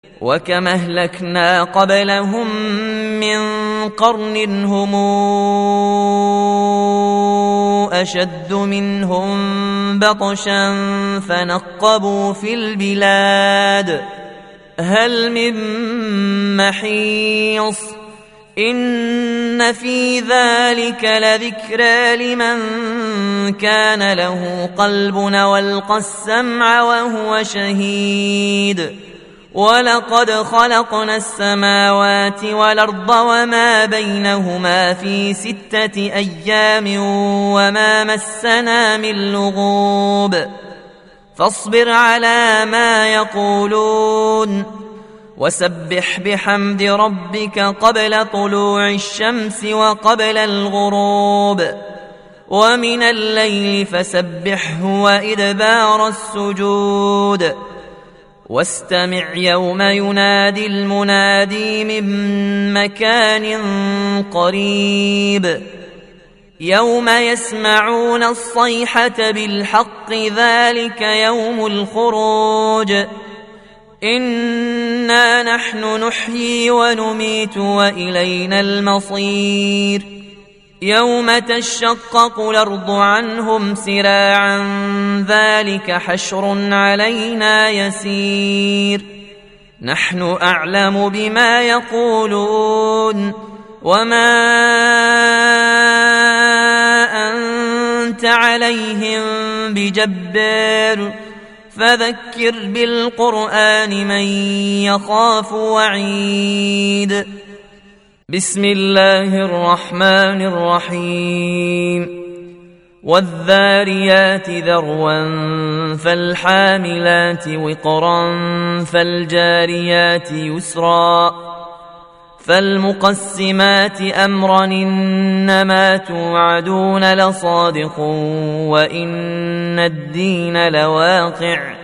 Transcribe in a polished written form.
وكم أهلكنا قبلهم من قرن هم أشد منهم بطشا فنقبوا في البلاد هل من محيص إن في ذلك لذكرى لمن كان له قلب والقى السمع وهو شهيد ولقد خلقنا السماوات والأرض وما بينهما في 6 أيام وما مسنا من لغوب فاصبر على ما يقولون وسبح بحمد ربك قبل طلوع الشمس وقبل الغروب ومن الليل فسبحه وإدبار السجود واستمع يوم ينادي المنادي من مكان قريب يوم يسمعون الصيحة بالحق ذلك يوم الخروج إنا نحن نحيي ونميت وإلينا المصير يوم تشقق الأرض عنهم سراعا ذلك حشر علينا يسير نحن أعلم بما يقولون وما أنت عليهم بجبار فذكر بالقرآن من يخاف وعيد بسم الله الرحمن الرحيم والذاريات ذروا فالحاملات وقرا فالجاريات يسرا فالمقسمات أمرا إنما توعدون لصادق وإن الدين لواقع